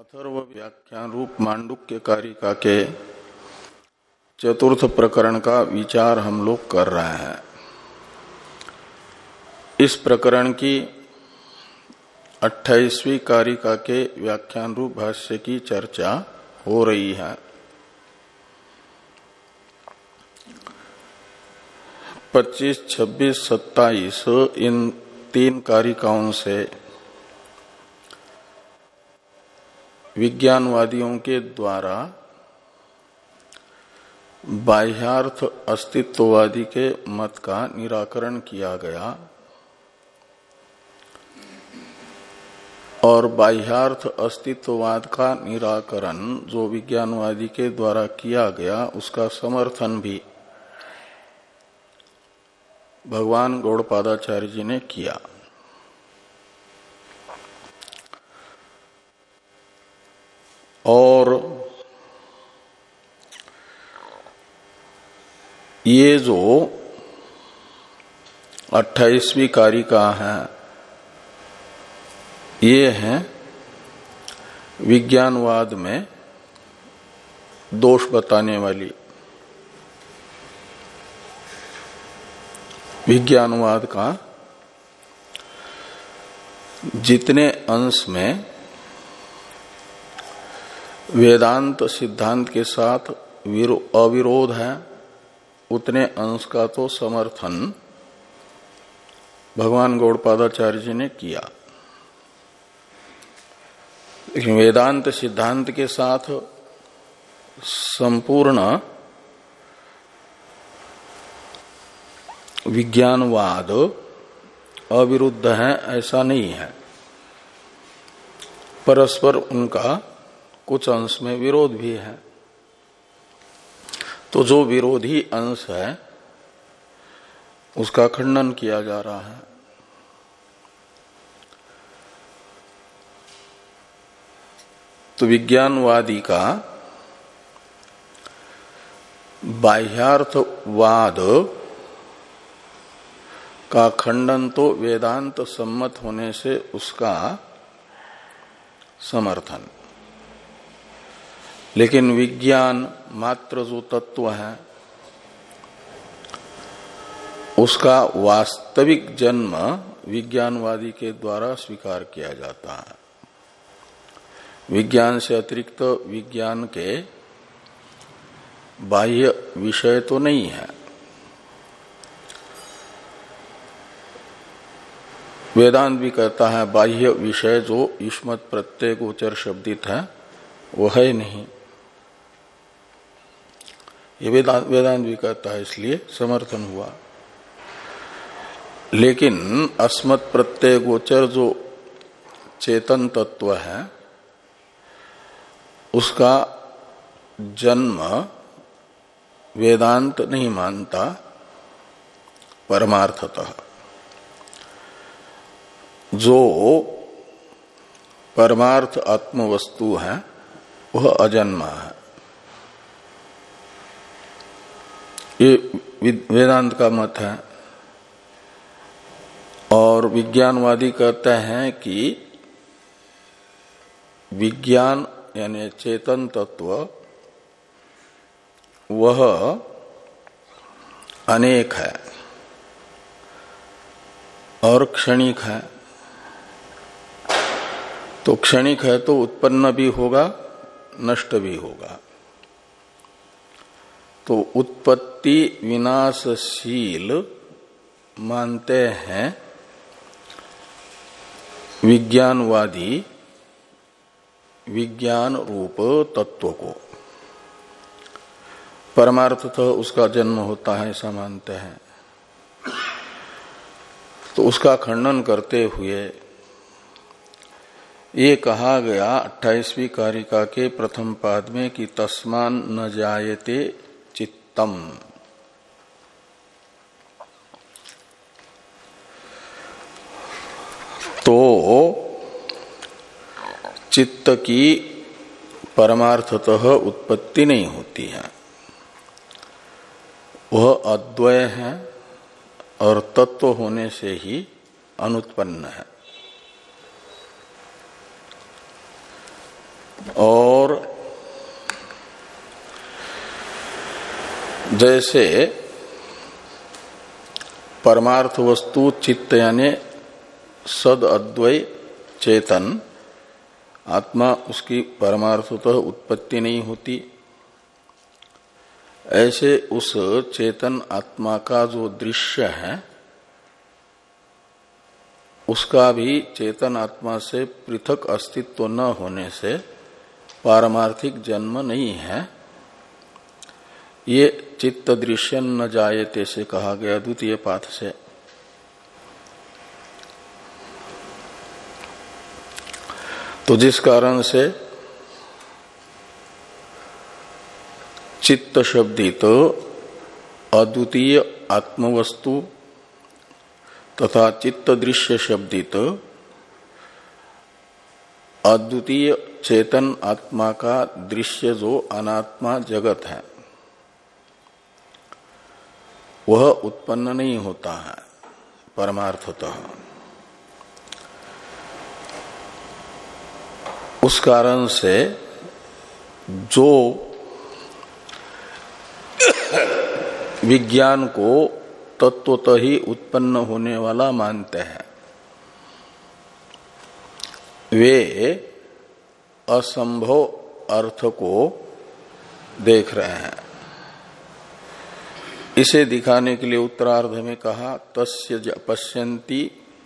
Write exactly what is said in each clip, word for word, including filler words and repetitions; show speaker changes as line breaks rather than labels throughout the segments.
अथर्व व्याख्यान रूप मांडुक्य कारिका के चतुर्थ प्रकरण का विचार हम लोग कर रहे हैं। इस प्रकरण की अट्ठाईसवीं कारिका के व्याख्यान रूप भाष्य की चर्चा हो रही है। पच्चीस, छब्बीस, सत्ताईस इन तीन कारिकाओं से विज्ञानवादियों के द्वारा बाह्यार्थ अस्तित्ववादी के मत का निराकरण किया गया और बाह्यार्थ अस्तित्ववाद का निराकरण जो विज्ञानवादी के द्वारा किया गया उसका समर्थन भी भगवान गौड़पादाचार्य जी ने किया। और ये जो अट्ठाईसवीं कारिका है ये है विज्ञानवाद में दोष बताने वाली। विज्ञानवाद का जितने अंश में वेदांत सिद्धांत के साथ अविरोध है उतने अंश का तो समर्थन भगवान गौड़पादाचार्य जी ने किया। लेकिन वेदांत सिद्धांत के साथ संपूर्ण विज्ञानवाद अविरुद्ध है ऐसा नहीं है। परस्पर उनका कुछ अंश में विरोध भी है। तो जो विरोधी अंश है उसका खंडन किया जा रहा है। तो विज्ञानवादी का बाह्यार्थवाद का खंडन तो वेदांत सम्मत होने से उसका समर्थन, लेकिन विज्ञान मात्र जो तत्व है उसका वास्तविक जन्म विज्ञानवादी के द्वारा स्वीकार किया जाता है। विज्ञान से अतिरिक्त विज्ञान के बाह्य विषय तो नहीं है। वेदांत भी कहता है बाह्य विषय जो युष्मत् प्रत्यय गोचर शब्दित है वो है नहीं। ये वेदांत वेदांत भी कहता है, इसलिए समर्थन हुआ। लेकिन अस्मत् प्रत्यय गोचर जो चेतन तत्व है उसका जन्म वेदांत नहीं मानता परमार्थतः। जो परमार्थ आत्म वस्तु है वह अजन्मा है। ये वेदांत का मत है। और विज्ञानवादी कहते हैं कि विज्ञान यानी चेतन तत्व वह अनेक है और क्षणिक है। तो क्षणिक है तो उत्पन्न भी होगा नष्ट भी होगा। तो उत्पत्ति विनाशशील मानते हैं विज्ञानवादी विज्ञान रूप तत्व को। परमार्थतः उसका जन्म होता है ऐसा मानते हैं। तो उसका खंडन करते हुए ये कहा गया अट्ठाईसवीं कारिका के प्रथम पाद में कि तस्मान न जायते चित्तम। तो चित्त की परमार्थतः उत्पत्ति नहीं होती है। वह अद्वय है और तत्व होने से ही अनुत्पन्न है। और जैसे परमार्थ वस्तु चित्त यानी सद अद्वय चेतन आत्मा, उसकी परमार्थतः उत्पत्ति नहीं होती, ऐसे उस चेतन आत्मा का जो दृश्य है उसका भी चेतन आत्मा से पृथक अस्तित्व न होने से पारमार्थिक जन्म नहीं है। ये चित्त दृश्य न जायते से कहा गया द्वितीय पाठ से। तो जिस कारण से चित्त शब्दित तो अद्वितीय आत्मवस्तु तथा चित्त दृश्य शब्दित तो अद्वितीय चेतन आत्मा का दृश्य जो अनात्मा जगत है वह उत्पन्न नहीं होता है परमार्थतः। उस कारण से जो विज्ञान को तत्वतः ही उत्पन्न होने वाला मानते हैं वे असंभव अर्थ को देख रहे हैं। इसे दिखाने के लिए उत्तरार्ध में कहा तस्य पश्यन्ति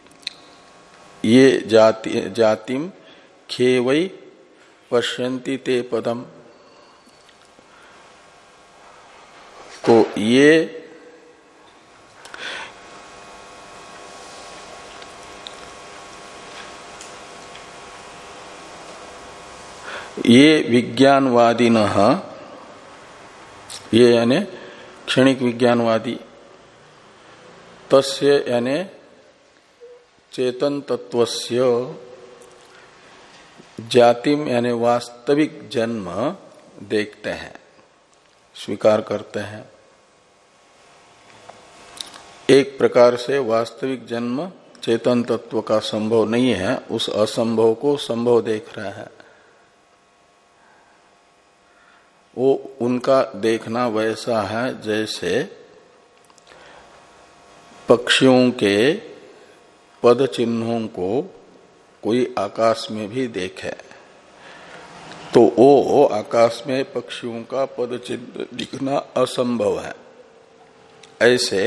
ये जाति जातिम खेवै पश्यन्ति ते पदम। तो ये ये विज्ञानवादिनः, ये यानी क्षणिक विज्ञानवादी, तस्य यानी चेतन तत्वस्य जातिम यानी वास्तविक जन्म देखते हैं, स्वीकार करते हैं। एक प्रकार से वास्तविक जन्म चेतन तत्व का संभव नहीं है, उस असंभव को संभव देख रहे हैं। वो उनका देखना वैसा है जैसे पक्षियों के पद चिन्हों को कोई आकाश में भी देखे तो वो आकाश में पक्षियों का पद चिन्ह दिखना असंभव है। ऐसे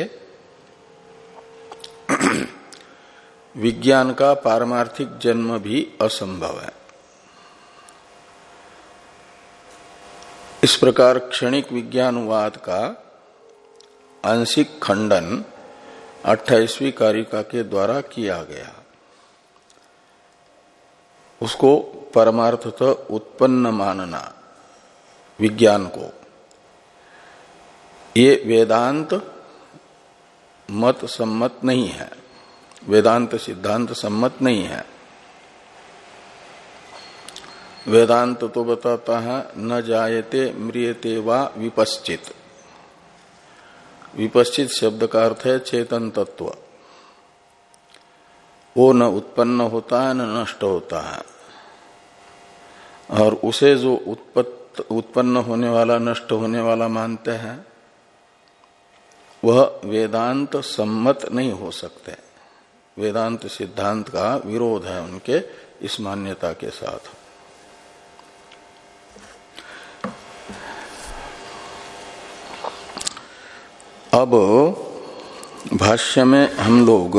विज्ञान का पारमार्थिक जन्म भी असंभव है। इस प्रकार क्षणिक विज्ञानवाद का आंशिक खंडन अट्ठाईसवीं कारिका के द्वारा किया गया। उसको परमार्थतः उत्पन्न मानना विज्ञान को, ये वेदांत मत सम्मत नहीं है, वेदांत सिद्धांत सम्मत नहीं है। वेदांत तो बताता है न जायते म्रियते वा विपश्चित। विपश्चित शब्द का अर्थ है चेतन तत्व, वो न उत्पन्न होता है न नष्ट होता है। और उसे जो उत्पत्त उत्पन्न होने वाला नष्ट होने वाला मानते हैं वह वेदांत सम्मत नहीं हो सकते। वेदांत सिद्धांत का विरोध है उनके इस मान्यता के साथ। अब भाष्य में हम लोग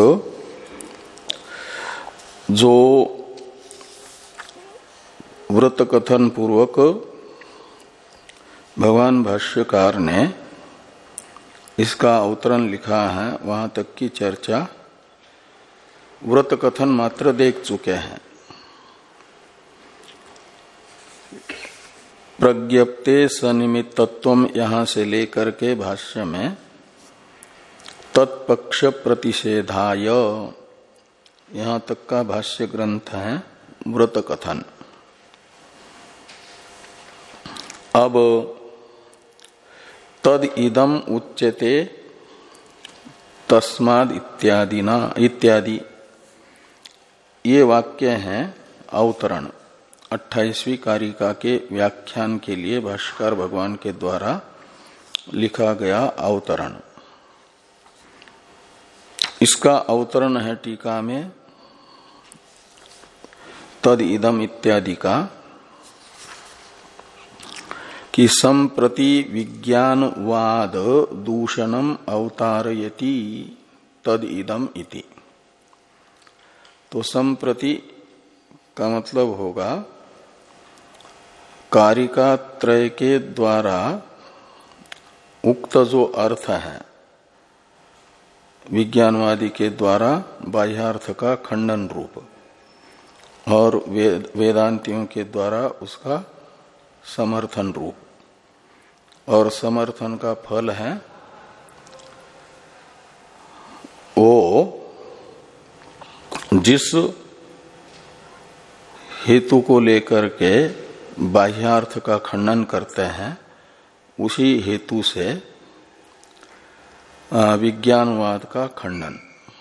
जो व्रत कथन पूर्वक भगवान भाष्यकार ने इसका अवतरण लिखा है वहां तक की चर्चा व्रत कथन मात्र देख चुके हैं। प्रज्ञप्ते सनिमित्तत्वम यहां से लेकर के भाष्य में तत्पक्ष प्रतिषेधाय यहां तक का भाष्य ग्रंथ है व्रत कथन। अब तद इदम उच्यते तस्माद इत्यादि ना इत्यादि ये वाक्य हैं अवतरण। अट्ठाईसवीं कारिका के व्याख्यान के लिए भाष्यकार भगवान के द्वारा लिखा गया अवतरण। इसका अवतरण है टीका में तद इदम इत्यादि का कि संप्रति विज्ञानवाद दूषणम अवतारयति तद इदम इति। तो संप्रति का मतलब होगा कारिका त्रय के द्वारा उक्त जो अर्थ है विज्ञानवादी के द्वारा बाह्यार्थ का खंडन रूप और वेद, वेदांतियों के द्वारा उसका समर्थन रूप, और समर्थन का फल है वो जिस हेतु को लेकर के बाह्यार्थ का खंडन करते हैं उसी हेतु से विज्ञानवाद का खंडन।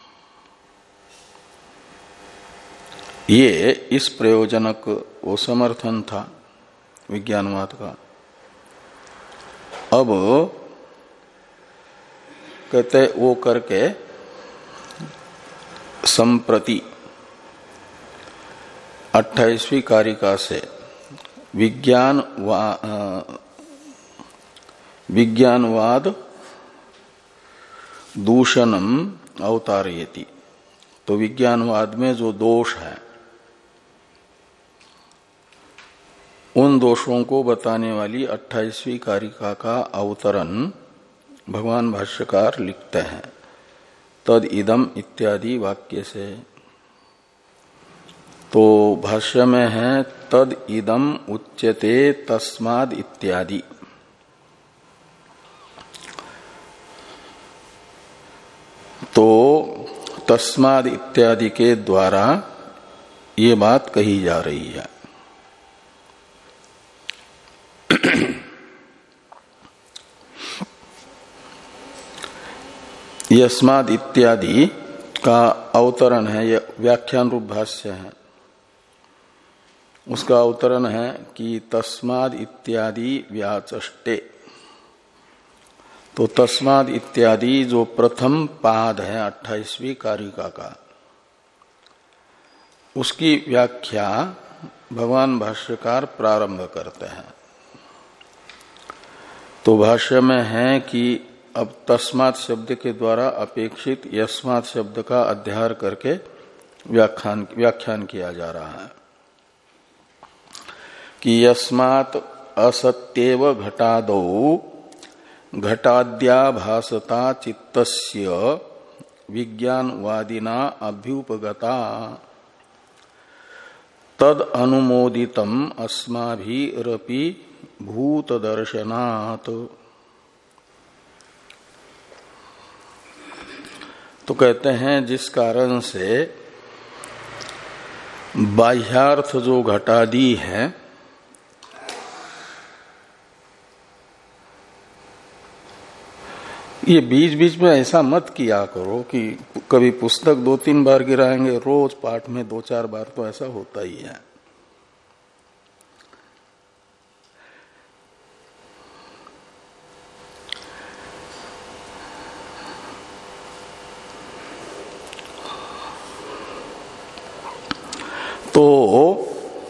ये इस प्रयोजनक वो समर्थन था विज्ञानवाद का। अब कहते वो करके संप्रति अट्ठाईसवीं कारिका से विज्ञान विज्ञानवाद दूषणम अवतारयति। तो विज्ञानवाद में जो दोष है उन दोषों को बताने वाली अट्ठाईसवीं कारिका का अवतरण भगवान भाष्यकार लिखते हैं तद इदम इत्यादि वाक्य से। तो भाष्य में है तद इदम उच्यते तस्माद इत्यादि। तो तस्माद इत्यादि के द्वारा ये बात कही जा रही है। यस्माद इत्यादि का अवतरण है, यह व्याख्यान रूप भाष्य है। उसका अवतरण है कि तस्माद इत्यादि व्याचष्टे। तो तस्माद इत्यादि जो प्रथम पाद है अट्ठाईसवीं कारिका का, उसकी व्याख्या भगवान भाष्यकार प्रारंभ करते हैं। तो भाष्य में है कि अब तस्मात् शब्द के द्वारा अपेक्षित यस्मात् शब्द का अध्यार करके व्याख्यान व्याख्यान किया जा रहा है कि यस्मात् असत्येव घटादौ घटाद्याभासता चित्तस्य विज्ञानवादिना अभ्युपगता तद अनुमोदितम अस्माभिरपि भूतदर्शनात्। तो कहते हैं जिस कारण से बाह्यार्थ जो घटादी है ये बीच बीच में ऐसा मत किया करो कि कभी पुस्तक दो तीन बार गिराएंगे, रोज पाठ में दो चार बार तो ऐसा होता ही है। तो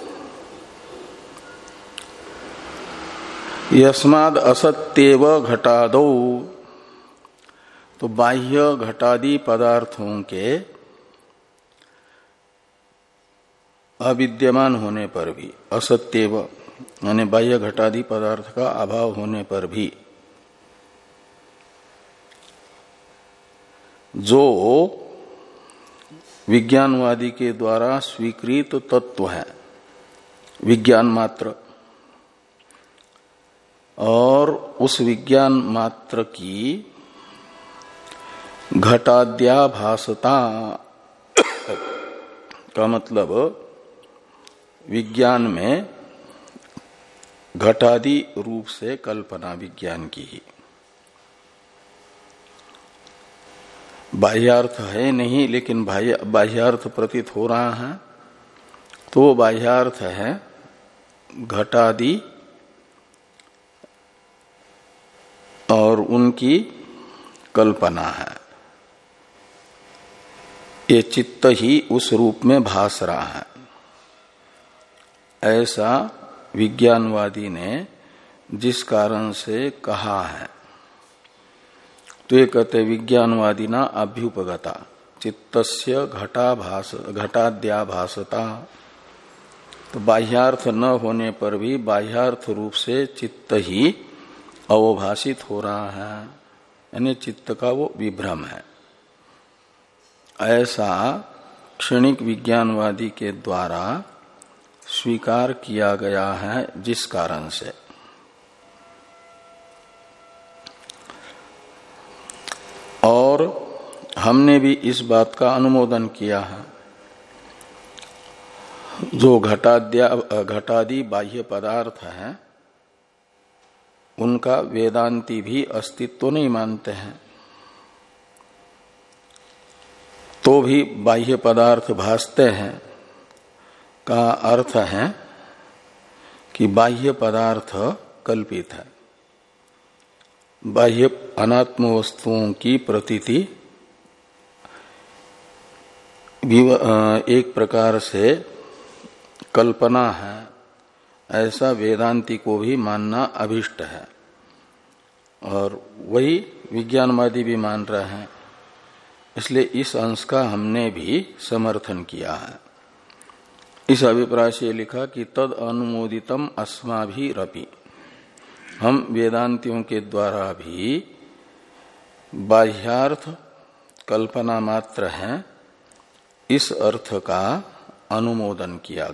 यस्माद् असत्येव घटादौ, तो बाह्य घटादि पदार्थों के अविद्यमान होने पर भी, असत्येव यानी बाह्य घटादि पदार्थ का अभाव होने पर भी जो विज्ञानवादी के द्वारा स्वीकृत तत्व है विज्ञान मात्र, और उस विज्ञान मात्र की घटाद्याभासता का मतलब विज्ञान में घटादि रूप से कल्पना विज्ञान की ही, बाह्यार्थ है नहीं लेकिन बाह्यार्थ प्रतीत हो रहा है, तो बाह्यार्थ है घटादि और उनकी कल्पना है, ये चित्त ही उस रूप में भास रहा है, ऐसा विज्ञानवादी ने जिस कारण से कहा है, तो ये कहते विज्ञानवादी ना अभ्युपगता चित्तस्य घटाभास घटाद्याभासता। तो बाह्यार्थ न होने पर भी बाह्यार्थ रूप से चित्त ही अवभाषित हो रहा है, यानी चित्त का वो विभ्रम है, ऐसा क्षणिक विज्ञानवादी के द्वारा स्वीकार किया गया है। जिस कारण से और हमने भी इस बात का अनुमोदन किया है, जो घटाद्या घटादि बाह्य पदार्थ हैं उनका वेदांती भी अस्तित्व नहीं मानते हैं, तो भी बाह्य पदार्थ भासते हैं का अर्थ है कि बाह्य पदार्थ कल्पित है। बाह्य अनात्म वस्तुओं की प्रतीति एक प्रकार से कल्पना है, ऐसा वेदांती को भी मानना अभिष्ट है और वही विज्ञानवादी भी मान रहे हैं। इसलिए इस अंश का हमने भी समर्थन किया है। इस अभिप्राय से लिखा कि तद अनुमोदितम अस्माभिरपि, हम वेदांतियों के द्वारा भी बाह्यार्थ कल्पना मात्र है, इस अर्थ का अनुमोदन किया।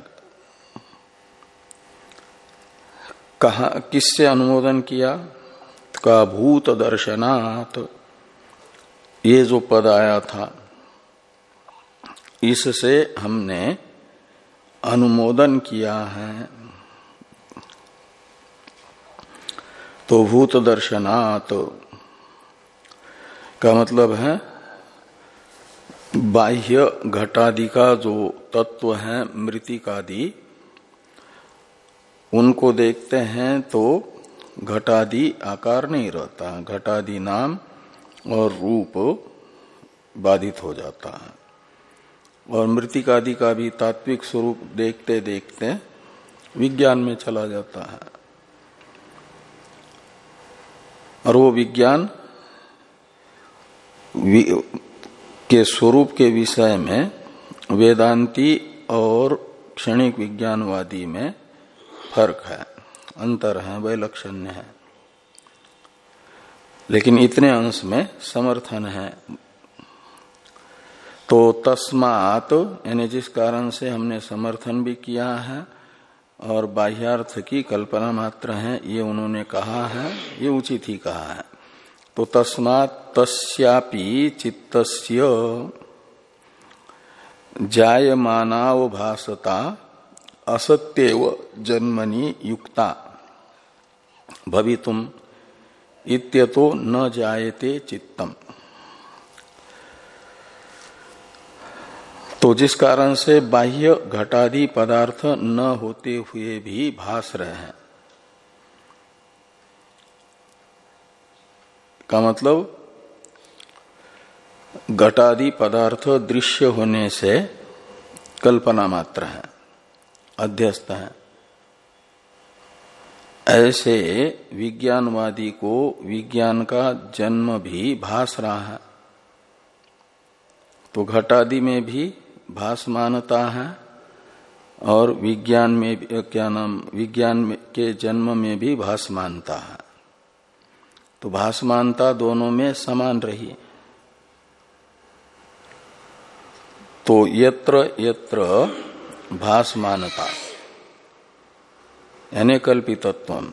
कहा किससे अनुमोदन किया? का भूत दर्शनात्, ये जो पद आया था इससे हमने अनुमोदन किया है। तो भूत दर्शनात् का मतलब है बाह्य घटादि का जो तत्व है मृतिकादि, उनको देखते हैं तो घटादि आकार नहीं रहता, घटादि नाम और रूप बाधित हो जाता है। और मृतिकादि का भी तात्विक स्वरूप देखते देखते विज्ञान में चला जाता है, और वो विज्ञान के स्वरूप के विषय में वेदांती और क्षणिक विज्ञानवादी में फर्क है, अंतर है, वैलक्षण्य है, लेकिन इतने अंश में समर्थन है। तो तस्मात् यानी जिस कारण से हमने समर्थन भी किया है और बाह्यार्थ की कल्पना मात्र है ये उन्होंने कहा है, ये उचित ही कहा है। तो तस्मात् तस्यापि चित्तस्य जायमानावभासता असत्येव जन्मनि युक्ता भवितुम इत्यतो न जायते चित्तम। तो जिस कारण से बाह्य घटादि पदार्थ न होते हुए भी भास रहे हैं, का मतलब घटादि पदार्थ दृश्य होने से कल्पना मात्र है, अध्यस्त है, ऐसे विज्ञानवादी को विज्ञान का जन्म भी भास रहा है। तो घटादि में भी भासमानता है और विज्ञान में क्या नाम विज्ञान के जन्म में भी भासमानता है। तो भासमानता दोनों में समान रही। तो यत्र यत्र भासमानता यानी कल्पितत्वम,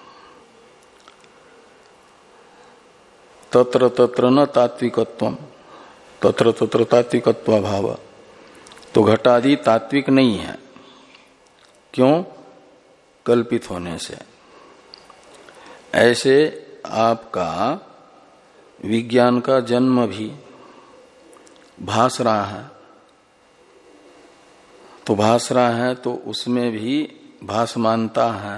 तत्र तत्र न तात्विकत्वम, तत्र तत्र तात्विकत्व भाव। तो घटादि तात्विक नहीं है, क्यों? कल्पित होने से। ऐसे आपका विज्ञान का जन्म भी भास रहा है, तो भास रहा है तो उसमें भी भासमानता है,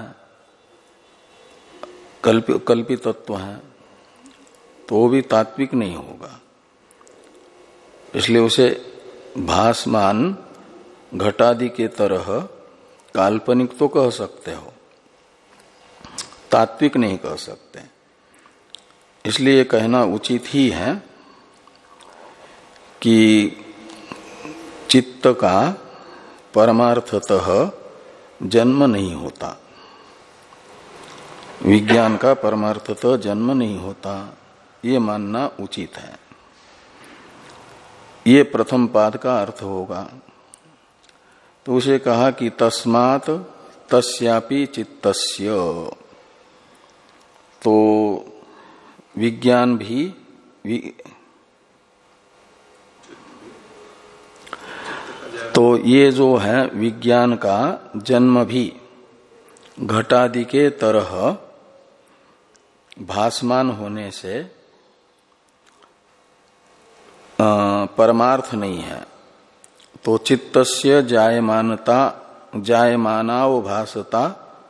कल्प, कल्पित तत्व है, तो वो भी तात्विक नहीं होगा। इसलिए उसे भासमान घटादि के तरह काल्पनिक तो कह सकते हो, तात्विक नहीं कह सकते। इसलिए कहना उचित ही है कि चित्त का परमार्थतः जन्म नहीं होता, विज्ञान का परमार्थतः जन्म नहीं होता, ये मानना उचित है। ये प्रथम पाद का अर्थ होगा। तो उसे कहा कि तस्मात् तस्यापि चित्तस्य, तो विज्ञान भी वि... तो ये जो है विज्ञान का जन्म भी घटादि के तरह भासमान होने से परमार्थ नहीं है। तो चित्तस्य जायमानता जायमानाव भासता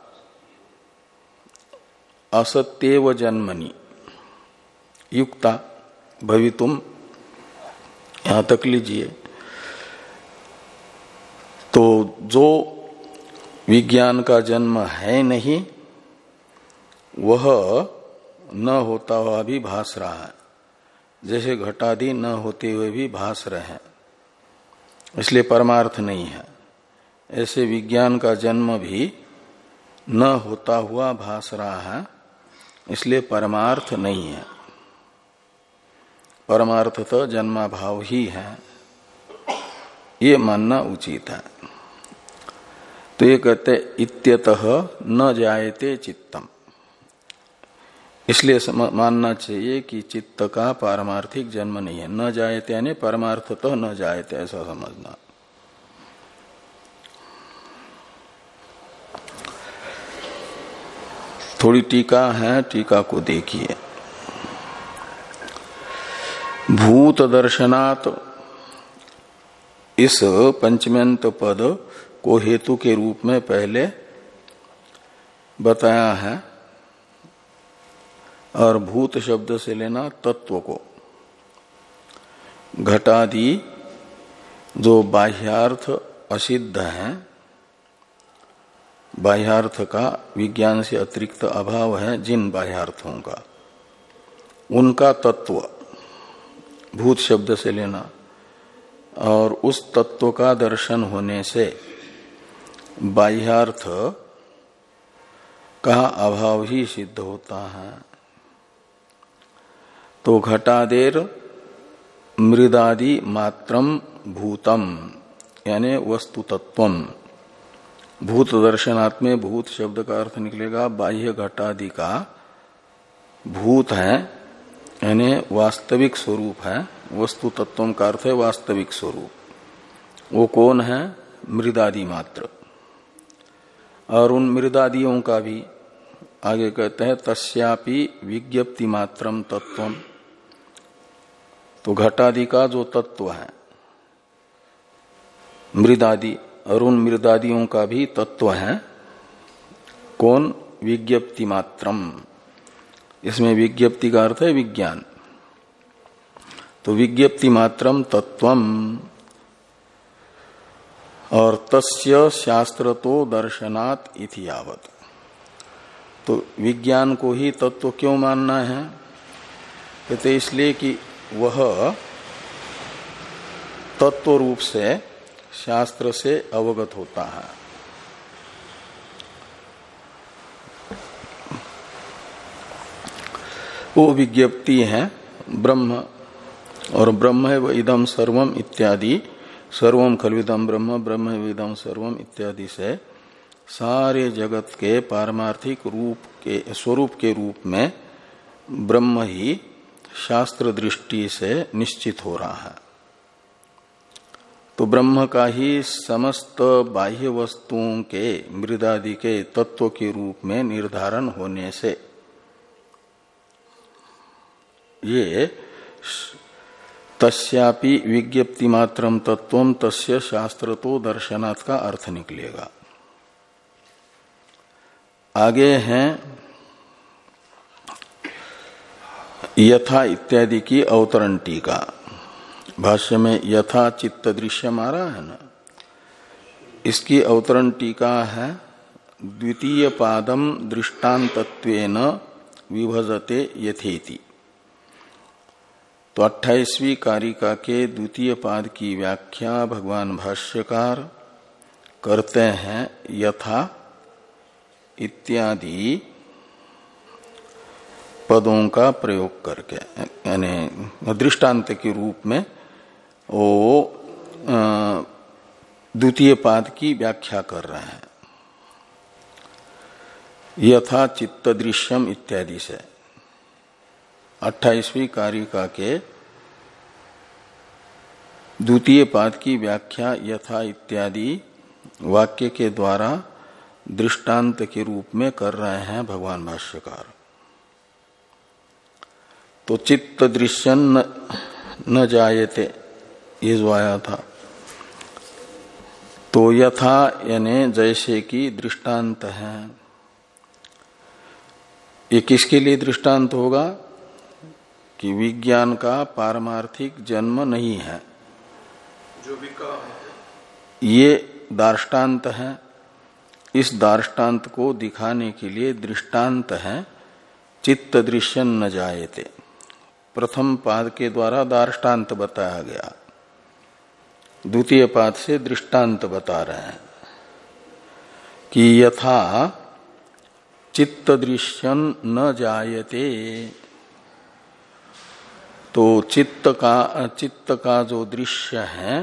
असत्येव जन्मनि युक्ता भवितुम, यहां तक लीजिए। तो जो विज्ञान का जन्म है नहीं, वह न होता हुआ भी भास रहा है, जैसे घटादि न होते हुए भी भास रहे हैं, इसलिए परमार्थ नहीं है। ऐसे विज्ञान का जन्म भी न होता हुआ भास रहा है, इसलिए परमार्थ नहीं है। परमार्थ तो जन्माभाव ही है, ये मानना उचित है। तो ये कहते इत्यतः न जायते चित्तम, इसलिए मानना चाहिए कि चित्त का पारमार्थिक जन्म नहीं है। न जायते यानी परमार्थतः न जायते, ऐसा समझना। थोड़ी टीका है, टीका को देखिए। भूत दर्शनात्, इस पंचम्यंत पद को हेतु के रूप में पहले बताया है, और भूत शब्द से लेना तत्व को। घटादि जो बाह्यार्थ असिद्ध है, बाह्यार्थ का विज्ञान से अतिरिक्त अभाव है जिन बाह्यार्थों का, उनका तत्व भूत शब्द से लेना, और उस तत्व का दर्शन होने से बाह्यार्थ का अभाव ही सिद्ध होता है। तो घटादेर मृदादि मात्रम भूतम यानी वस्तु तत्वम, भूत दर्शनात्मे भूत शब्द का अर्थ निकलेगा बाह्य घटादि का भूत है, यानी वास्तविक स्वरूप है। वस्तु तत्वम का अर्थ है वास्तविक स्वरूप। वो कौन है? मृदादि मात्र। और उन मृदादियों का भी आगे कहते हैं तस्यापि विज्ञप्ति मात्रम तत्वम, तो घटादि का जो तत्व है मृदादि, और उन मृदादियों का भी तत्व है कौन? विज्ञप्ति मात्रम। इसमें विज्ञप्ति का अर्थ है विज्ञान। तो विज्ञप्ति मात्रम तत्वम, और तस्य शास्त्र तो दर्शनात् इति यावत्। तो विज्ञान को ही तत्व क्यों मानना है? कहते इसलिए कि वह तत्व रूप से शास्त्र से अवगत होता है। वो विज्ञप्ति है ब्रह्म, और ब्रह्म है व इदम सर्वम इत्यादि, सर्वम खलविदम ब्रह्म, ब्रह्म है व इदम सर्वम इत्यादि से सारे जगत के पारमार्थिक रूप के स्वरूप के रूप में ब्रह्म ही शास्त्र दृष्टि से निश्चित हो रहा है। तो ब्रह्म का ही समस्त बाह्य वस्तुओं के मृदादि के तत्व के रूप में निर्धारण होने से ये तस्यापि विज्ञप्ति मात्रम तत्वम तस्य शास्त्र तो दर्शनात् का अर्थ निकलेगा। आगे हैं यथा इत्यादि की अवतरण टीका। भाष्य में यथा चित्त दृश्य मारा है ना, इसकी अवतरण टीका है द्वितीय पादम दृष्टान्तत्वेन विभजते यथेति। तो अट्ठाईसवीं कारिका के द्वितीय पाद की व्याख्या भगवान भाष्यकार करते हैं यथा इत्यादि पदों का प्रयोग करके, यानी दृष्टांत के रूप में वो द्वितीय पाद की व्याख्या कर रहे हैं यथा चित्त दृश्यम इत्यादि से। अट्ठाईसवीं कारिका के द्वितीय पाद की व्याख्या यथा इत्यादि वाक्य के द्वारा दृष्टांत के रूप में कर रहे हैं भगवान भाष्यकार। तो चित्त दृश्य न, न जायते, ये जो आया था, तो यथा यानी जैसे कि दृष्टांत है। ये किसके लिए दृष्टांत होगा कि विज्ञान का पारमार्थिक जन्म नहीं है,
जो भी का
ये दार्ष्टान्त है। इस दार्ष्टान्त को दिखाने के लिए दृष्टांत है चित्त दृश्य न जायते। प्रथम पाद के द्वारा दार्ष्टान्त बताया गया, द्वितीय पाद से दृष्टांत बता रहे हैं कि यथा चित्त दृश्य न जायते। तो चित्त का चित्त का जो दृश्य है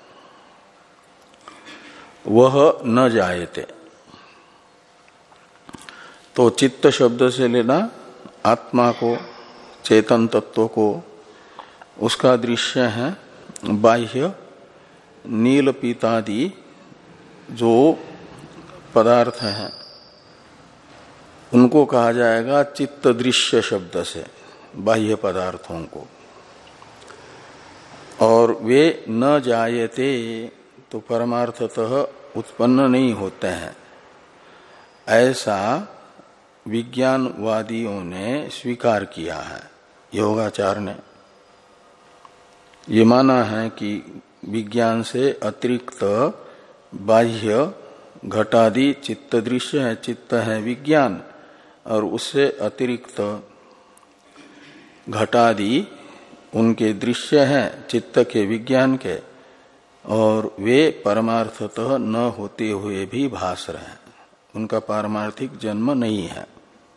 वह न जायते। तो चित्त शब्द से लेना आत्मा को, चेतन तत्व को, उसका दृश्य है बाह्य नील पीतादि जो पदार्थ हैं, उनको कहा जाएगा चित्त दृश्य शब्द से, बाह्य पदार्थों को। और वे न जायते तो परमार्थतः उत्पन्न नहीं होते हैं, ऐसा विज्ञानवादियों ने स्वीकार किया है। योगाचार ने ये माना है कि विज्ञान से अतिरिक्त बाह्य घटादि चित्त दृश्य है, चित्त है विज्ञान, और उससे अतिरिक्त घटादि उनके दृश्य हैं चित्त के, विज्ञान के, और वे परमार्थतः न होते हुए भी भास रहे हैं, उनका पारमार्थिक जन्म नहीं है।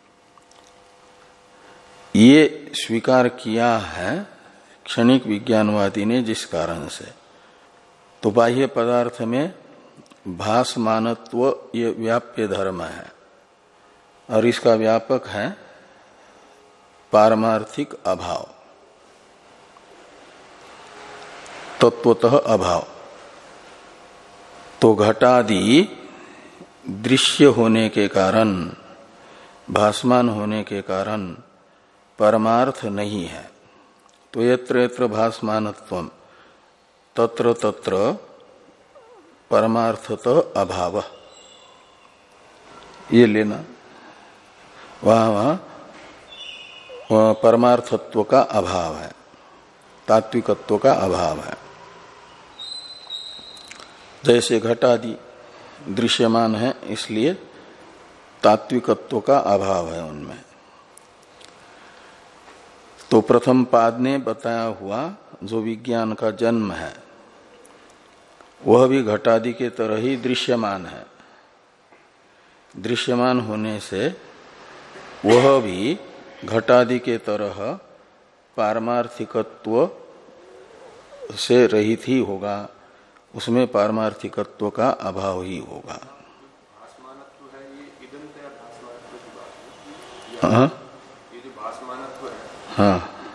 ये स्वीकार किया है क्षणिक विज्ञानवादी ने, जिस कारण से तो बाह्य पदार्थ में भासमानत्व ये व्याप्य धर्म है, और इसका व्यापक है पारमार्थिक अभाव, तत्वतः अभाव। तो घटादि दृश्य होने के कारण, भासमान होने के कारण परमार्थ नहीं है। तो यत्र यत्र भासमानत्वम तत्र तत्र परमार्थतः अभाव, ये लेना, वहां वहां परमार्थत्व का अभाव है, तात्विकत्व का अभाव है। जैसे घटादि दृश्यमान है, इसलिए तात्विकत्व का अभाव है उनमें। तो प्रथम पाद ने बताया हुआ जो विज्ञान का जन्म है वह भी घटादि के तरह ही दृश्यमान है। दृश्यमान होने से वह भी घटादि के तरह पारमार्थिकत्व से रहित ही होगा, उसमें पारमार्थिकत्व का अभाव ही होगा। हाँ,
ये जो भासमानत्व है,
हाँ,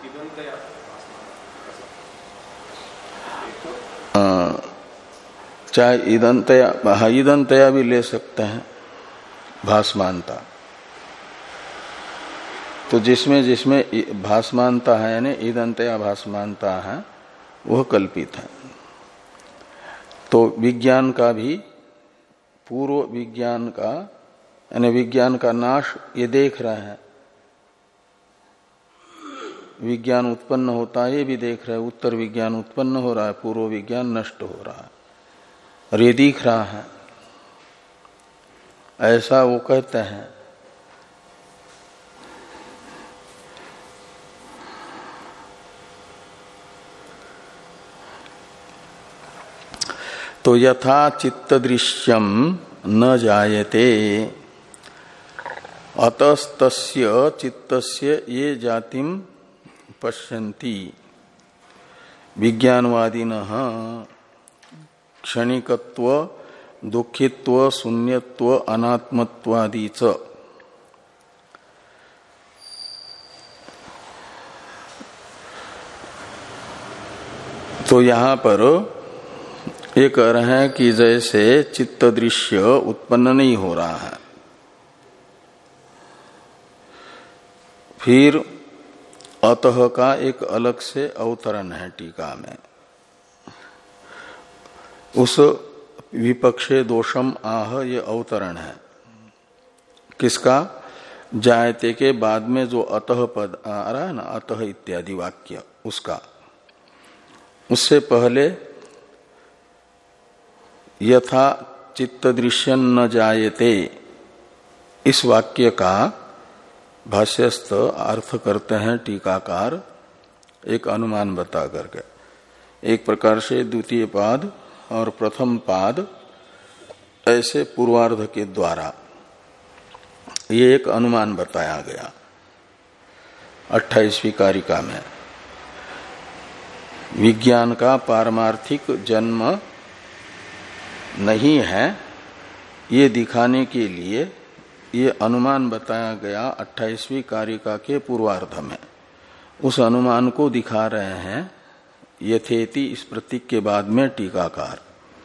चाहे ईदंतया, हाँ ईदंतया भी ले सकते हैं भासमानता। तो जिसमें जिसमें भासमानता है यानी ईदंतया भासमानता है वह कल्पित है। तो विज्ञान का भी, पूर्व विज्ञान का यानी विज्ञान का नाश ये देख रहे हैं, विज्ञान उत्पन्न होता है ये भी देख रहे हैं, उत्तर विज्ञान उत्पन्न हो रहा है, पूर्व विज्ञान नष्ट हो रहा है, और ये दिख रहा है, ऐसा वो कहते हैं। तो यथा चित्त दृश्यम न जायते अतस्तस्य चित्तस्य ये जातिम पश्यन्ति विज्ञानवादिनः क्षणिकत्व दुखित्व शून्यत्व अनात्मत्वादि च। तो यहां पर ये कह रहे हैं कि जैसे चित्त दृश्य उत्पन्न नहीं हो रहा है, फिर अतः का एक अलग से अवतरण है टीका में, उस विपक्षे दोषम आह ये अवतरण है किसका, जायते के बाद में जो अतः पद आ रहा है ना, अतः इत्यादि वाक्य, उसका। उससे पहले यथा चित्त दृश्यं न जायते इस वाक्य का भाष्यस्थ अर्थ करते हैं टीकाकार एक अनुमान बता करके। एक प्रकार से द्वितीय पाद और प्रथम पाद ऐसे पूर्वार्ध के द्वारा ये एक अनुमान बताया गया अट्ठाईसवीं कारिका में। विज्ञान का पारमार्थिक जन्म नहीं है ये दिखाने के लिए ये अनुमान बताया गया अट्ठाईसवीं कारिका के पूर्वार्ध में। उस अनुमान को दिखा रहे हैं यथेति इस प्रतीक के बाद में टीकाकार।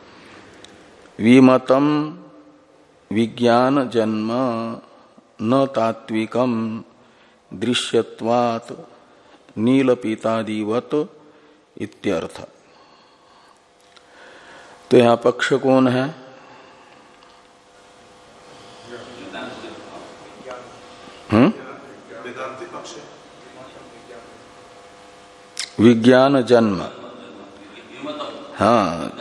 विमतम विज्ञान जन्म न तात्विकम दृश्यत्वात् नीलपीतादिवत इत्यर्थ। तो यहां पक्ष कौन है? हम्म विज्ञान जन्म, हाँ,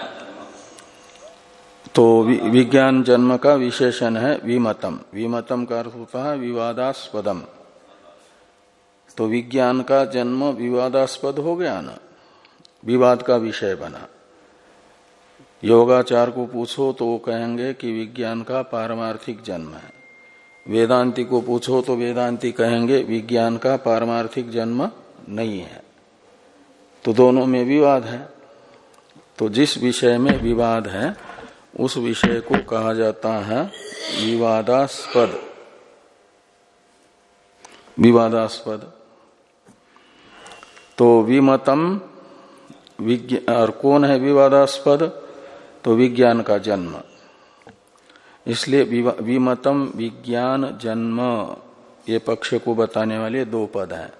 तो विज्ञान जन्म का विशेषण है विमतम। विमतम का अर्थ होता है विवादास्पदम। तो विज्ञान का जन्म विवादास्पद हो गया ना, विवाद का विषय बना। योगाचार को पूछो तो वो कहेंगे कि विज्ञान का पारमार्थिक जन्म है, वेदांती को पूछो तो वेदांती कहेंगे विज्ञान का पारमार्थिक जन्म नहीं है। तो दोनों में विवाद है। तो जिस विषय में विवाद है उस विषय को कहा जाता है विवादास्पद। विवादास्पद तो विमतम विज्ञान, और कौन है विवादास्पद? तो विज्ञान का जन्म। इसलिए विमतम विज्ञान जन्म ये पक्ष को बताने वाले दो पद हैं।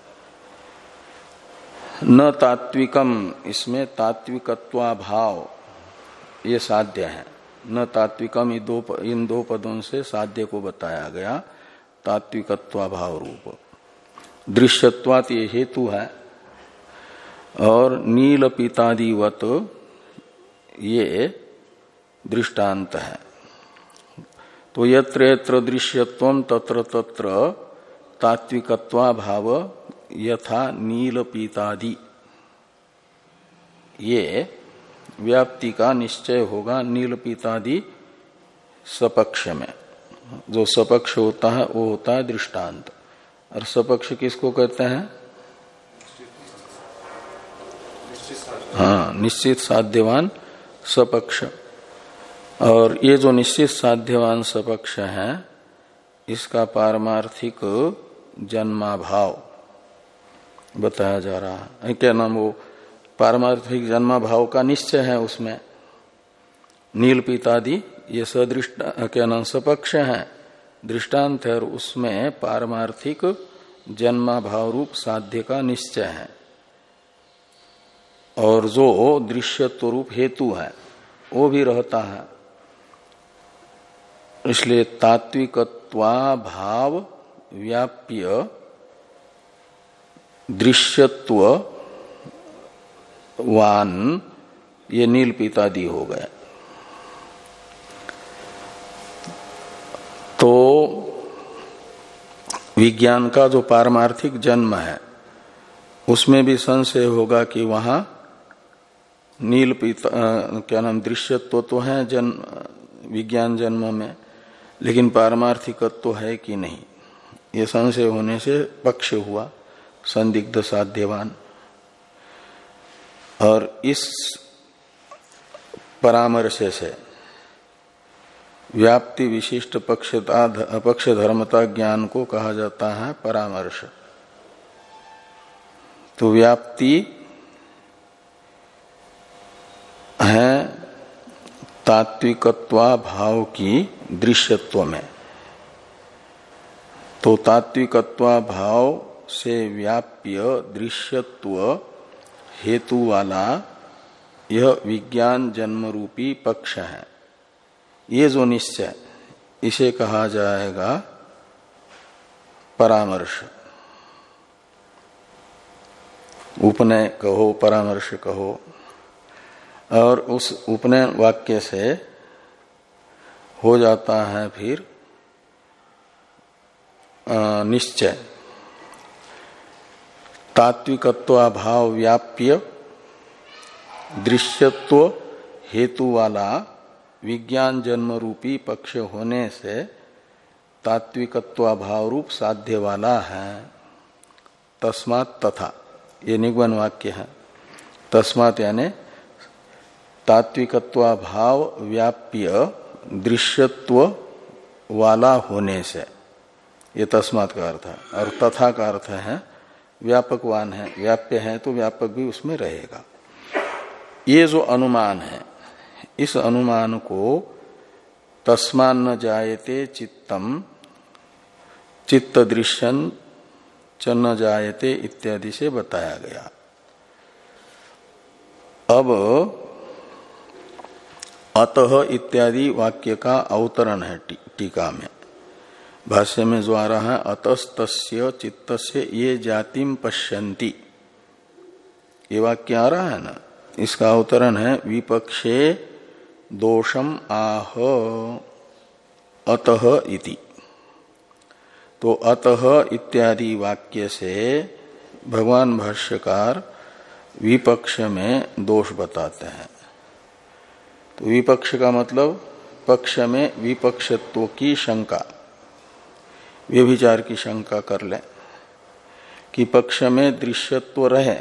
न तात्विकम, इसमें तात्विकत्वाभाव ये साध्य है। न तात्विकम दो, इन दो पदों से साध्य को बताया गया तात्विकत्वाभाव रूप। दृश्यत्वात् ये हेतु है, और नील पीतादिवत ये दृष्टांत है। तो यत्र यत्र दृश्यत्वम तत्र तत्र तात्विकत्वाभाव यथा नील पीतादि, ये व्याप्ति का निश्चय होगा नील पीतादि सपक्ष में। जो सपक्ष होता है वो होता है दृष्टांत। और सपक्ष किसको कहते हैं? हाँ, निश्चित साध्यवान सपक्ष। और ये जो निश्चित साध्यवान सपक्ष है इसका पारमार्थिक जन्माभाव बताया जा रहा है। क्या नाम? वो पारमार्थिक जन्माभाव का निश्चय है उसमें। नील पीतादि ये सदृष्ट क्या नाम सपक्ष है, दृष्टांत है, और उसमें पारमार्थिक जन्माभाव रूप साध्य का निश्चय है। और जो दृश्यत्व रूप हेतु है वो भी रहता है। इसलिए तात्विकत्वा भाव व्याप्य दृश्यत्व वान ये नील पीतादि हो गए। तो विज्ञान का जो पारमार्थिक जन्म है उसमें भी संशय होगा कि वहां नील पीता क्या नाम दृश्यत्व तो है जन्म विज्ञान जन्म में, लेकिन पारमार्थिकत्व तो है कि नहीं, ये संशय होने से पक्ष हुआ संदिग्ध साध्यवान। और इस परामर्श से व्याप्ति विशिष्ट पक्षता पक्ष धर्मता ज्ञान को कहा जाता है परामर्श। तो व्याप्ति है तात्विकत्वा भाव की दृश्यत्व में, तो तात्विकत्वा भाव से व्याप्य दृश्यत्व हेतु वाला यह विज्ञान जन्म रूपी पक्ष है। ये जो निश्चय इसे कहा जाएगा परामर्श। उपनय कहो परामर्श कहो। और उस उपनय वाक्य से हो जाता है फिर निश्चय तात्विकत्वाभाव व्याप्य दृश्यत्व हेतु वाला विज्ञान जन्म रूपी पक्ष होने से तात्विकत्वाभाव रूप साध्य वाला है। तस्मात् तथा ये निगमन वाक्य है। तस्मात् यानी तात्विकत्वाभाव व्याप्य दृश्यत्व वाला होने से, ये तस्मात् का अर्थ है। और तथा का अर्थ है व्यापकवान है, व्याप्य है तो व्यापक भी उसमें रहेगा। ये जो अनुमान है, इस अनुमान को तस्मान् न जायते चित्तम चित्त दृश्यं च न जायते इत्यादि से बताया गया। अब अतः इत्यादि वाक्य का अवतरण है टीका में। भाष्य में जो आ रहा है अतस्तस्य चित्तस्य ये जातिम पश्यन्ति, ये वाक्य आ रहा है ना, इसका अवतरण है विपक्षे दोषम आह अतः इति। तो अतः इत्यादि वाक्य से भगवान भाष्यकार विपक्ष में दोष बताते हैं। तो विपक्ष का मतलब पक्ष में विपक्षत्व की शंका, व्यभिचार की शंका कर ले कि पक्ष में दृश्यत्व रहे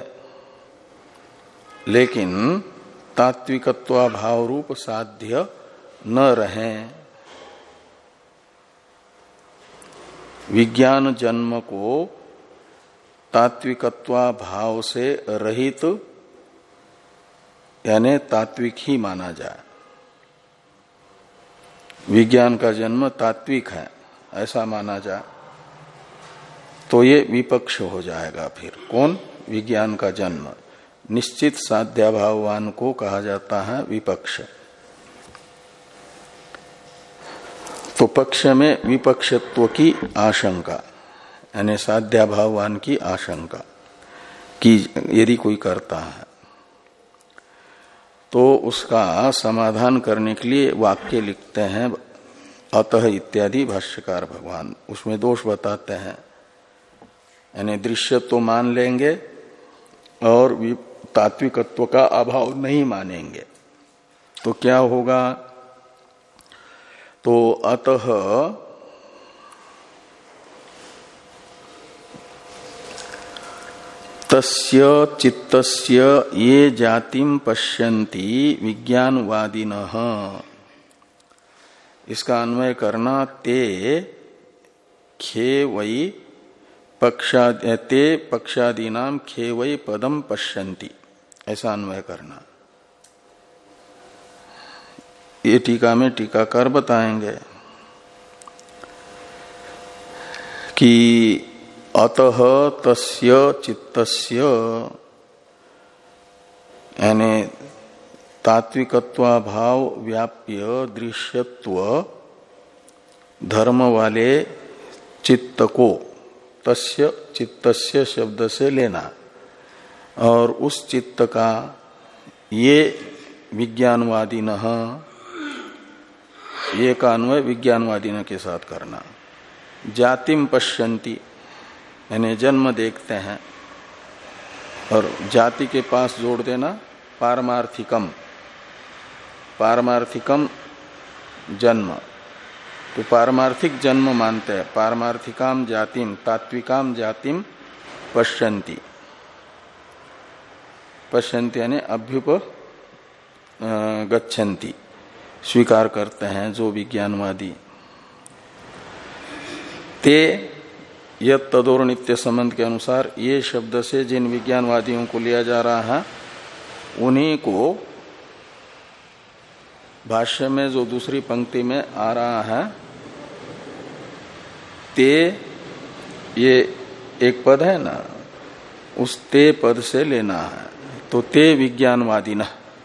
लेकिन तात्विकत्वा भाव रूप साध्य न रहे। विज्ञान जन्म को तात्विकत्वा भाव से रहित यानी तात्विक ही माना जाए। विज्ञान का जन्म तात्विक है ऐसा माना जाए तो ये विपक्ष हो जाएगा। फिर कौन? विज्ञान का जन्म निश्चित साध्याभाववान को कहा जाता है विपक्ष। तो पक्ष में विपक्षत्व की आशंका यानी साध्याभाववान की आशंका की यदि कोई करता है तो उसका समाधान करने के लिए वाक्य लिखते हैं अतः इत्यादि भाष्यकार भगवान। उसमें दोष बताते हैं यानी दृश्य तो मान लेंगे और तात्विकत्व का अभाव नहीं मानेंगे तो क्या होगा? तो अतः तस्य चित्तस्य ये जातिम पश्यन्ति विज्ञानवादिनः, इसका अन्वय करना ते खे वै पक्षा ते पक्षादीनाम खे वै पदम पश्यन्ति, ऐसा अन्वय करना। ये टीका में टीकाकार बताएंगे कि अतः तस्य चित्तस्य यानी तात्विकत्वाभाव व्याप्य दृश्यत्व धर्म वाले चित्त को तस्य चित्तस्य शब्द से लेना, और उस चित्त का ये विज्ञानवादी न, ये का अन्वय विज्ञानवादी न के साथ करना। जातिम पश्यन्ति यानी जन्म देखते हैं, और जाति के पास जोड़ देना पारमार्थिकम, पारमार्थिकम जन्म। तो पारमार्थिक जन्म मानते हैं, पारमार्थिकाम जातिम तात्विकाम जातिम पश्यन्ति। पश्यन्ति यानी अभ्युप गच्छन्ति, स्वीकार करते हैं जो विज्ञानवादी। ते यत तदोर नित्य संबंध के अनुसार ये शब्द से जिन विज्ञानवादियों को लिया जा रहा है, उन्हीं को भाष्य में जो दूसरी पंक्ति में आ रहा है, ते ये एक पद है ना, उस ते पद से लेना है। तो ते विज्ञानवादिनः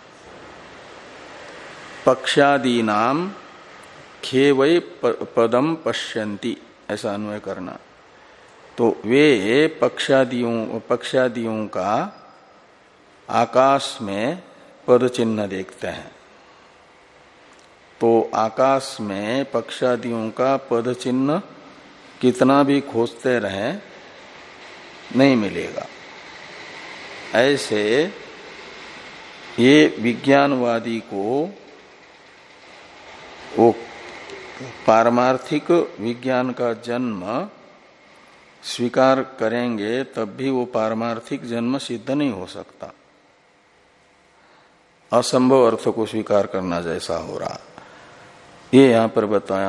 पक्षादीनाम खेवै पदम पश्यन्ति, ऐसा अन्वय करना। तो वे पक्षादियों पक्षादियों का आकाश में पद चिन्ह देखते हैं। तो आकाश में पक्षादियों का पद चिन्ह कितना भी खोजते रहे नहीं मिलेगा। ऐसे ये विज्ञानवादी को वो पारमार्थिक विज्ञान का जन्म स्वीकार करेंगे, तब भी वो पारमार्थिक जन्म सिद्ध नहीं हो सकता। असंभव अर्थ को स्वीकार करना जैसा हो रहा, ये यहां पर बताया।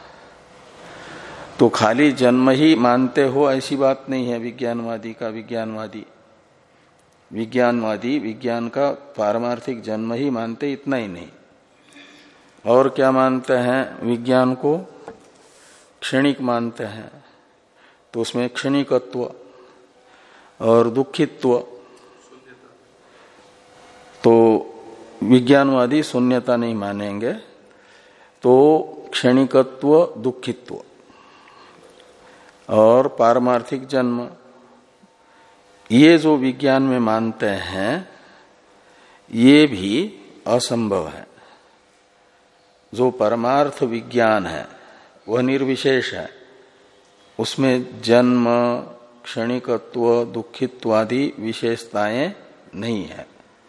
तो खाली जन्म ही मानते हो ऐसी बात नहीं है विज्ञानवादी का। विज्ञानवादी विज्ञानवादी विज्ञान का पारमार्थिक जन्म ही मानते, इतना ही नहीं। और क्या मानते हैं? विज्ञान को क्षणिक मानते हैं, तो उसमें क्षणिकत्व और दुखित्व। तो विज्ञानवादी शून्यता नहीं मानेंगे, तो क्षणिकत्व दुखित्व और पारमार्थिक जन्म, ये जो विज्ञान में मानते हैं ये भी असंभव है। जो परमार्थ विज्ञान है वह निर्विशेष है, उसमें जन्म क्षणिकत्व दुखित्वादि विशेषताएं नहीं है।